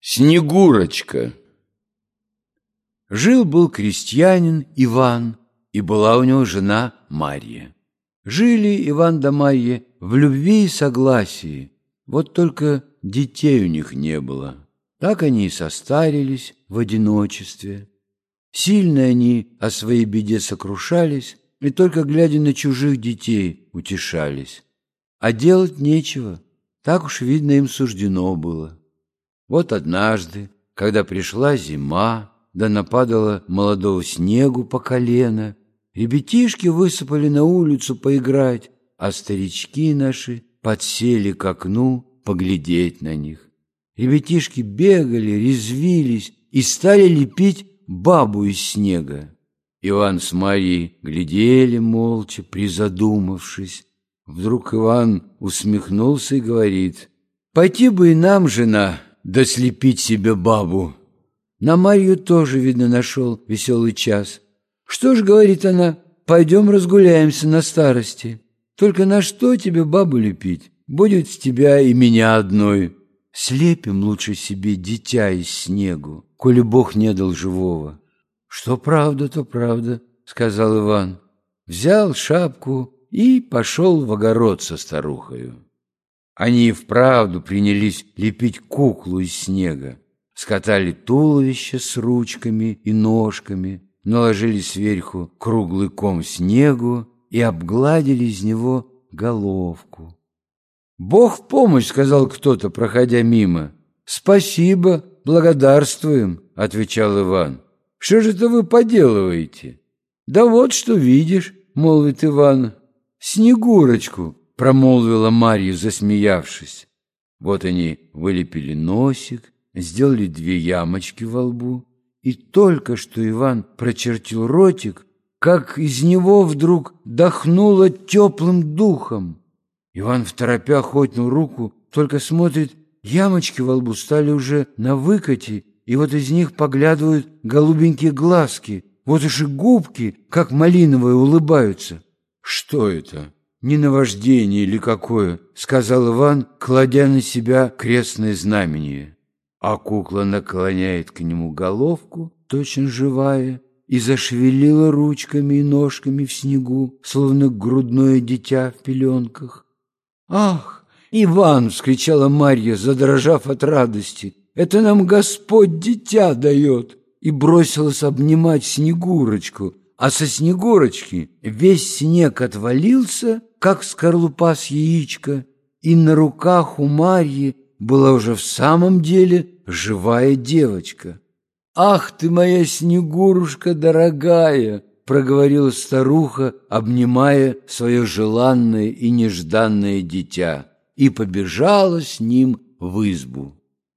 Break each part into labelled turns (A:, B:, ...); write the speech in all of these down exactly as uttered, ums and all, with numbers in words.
A: Снегурочка. Жил-был крестьянин Иван, и была у него жена Марья. Жили Иван да Марья в любви и согласии, вот только детей у них не было. Так они и состарились в одиночестве. Сильно они о своей беде сокрушались и только глядя на чужих детей утешались. А делать нечего, так уж, видно, им суждено было. Вот однажды, когда пришла зима, да нападало молодого снегу по колено, ребятишки высыпали на улицу поиграть, а старички наши подсели к окну поглядеть на них. Ребятишки бегали, резвились и стали лепить бабу из снега. Иван с Марьей глядели молча, призадумавшись. Вдруг Иван усмехнулся и говорит: «Пойти бы и нам, жена, да слепить себе бабу». На Марью тоже, видно, нашел веселый час. «Что ж, — говорит она, — пойдем разгуляемся на старости. Только на что тебе бабу лепить? Будет с тебя и меня одной. Слепим лучше себе дитя из снегу, коли Бог не дал живого». «Что правда, то правда, — сказал Иван». Взял шапку и пошел в огород со старухою. Они и вправду принялись лепить куклу из снега. Скатали туловище с ручками и ножками, наложили сверху круглый ком снегу и обгладили из него головку. «Бог в помощь, — сказал кто-то, проходя мимо. «Спасибо, благодарствуем, — отвечал Иван. Что же это вы поделываете?» «Да вот что видишь, — молвит Иван. Снегурочку, — промолвила Марья, засмеявшись. Вот они вылепили носик, сделали две ямочки во лбу, и только что Иван прочертил ротик, как из него вдруг дохнуло теплым духом. Иван второпях отнял руку, только смотрит, ямочки во лбу стали уже на выкате, и вот из них поглядывают голубенькие глазки, вот уж и губки, как малиновые, улыбаются. «Что это? Не наваждение или какое?» — сказал Иван, кладя на себя крестное знамение. А кукла наклоняет к нему головку, точно живая, и зашевелила ручками и ножками в снегу, словно грудное дитя в пеленках. «Ах, Иван! — вскричала Марья, задрожав от радости. — Это нам Господь дитя дает!» И бросилась обнимать Снегурочку, а со Снегурочки весь снег отвалился, как скорлупа с яичка, и на руках у Марьи была уже в самом деле живая девочка. «Ах ты моя Снегурушка дорогая!» — проговорила старуха, обнимая свое желанное и нежданное дитя, и побежала с ним в избу.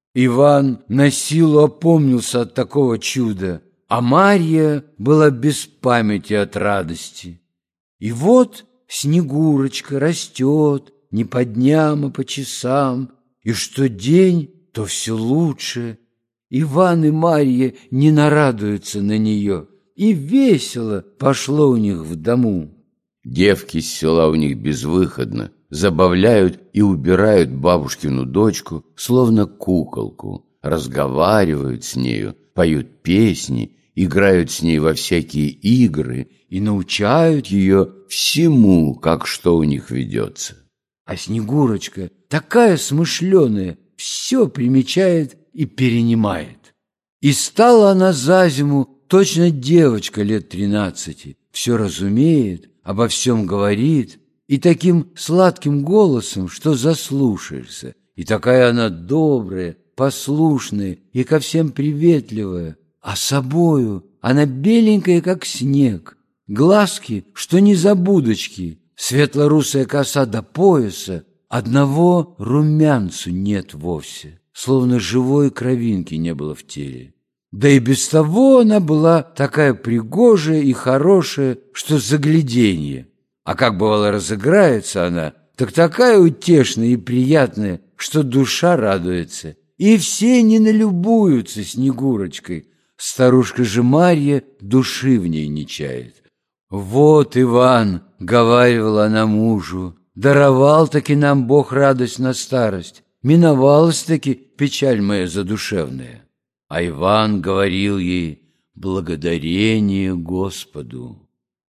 A: Иван на силу опомнился от такого чуда, а Марья была без памяти от радости. И вот Снегурочка растет не по дням, а по часам, и что день, то все лучше. Иван и Марья не нарадуются на нее, и весело пошло у них в дому. Девки с села у них безвыходно, забавляют и убирают бабушкину дочку, словно куколку, разговаривают с нею, поют песни, играют с ней во всякие игры и научают ее всему, как что у них ведется.
B: А Снегурочка такая смышленая, все примечает и перенимает. И стала она за зиму точно девочка лет тринадцати, все разумеет, обо всем говорит, и таким сладким голосом, что заслушаешься, и такая она добрая, послушная и ко всем приветливая, а собою она беленькая, как снег, глазки, что незабудочки, светло-русая коса до пояса, одного румянцу нет вовсе, словно живой кровинки не было в теле. Да и без того она была такая пригожая и хорошая, что загляденье. А как бывало разыграется она, так такая утешная и приятная, что душа радуется. И все не налюбуются Снегурочкой. Старушка же Марья души в ней не чает. «Вот, Иван, — говаривала она мужу, — даровал-таки нам Бог радость на старость. миновалась-таки печаль моя задушевная. А Иван говорил ей: благодарение Господу.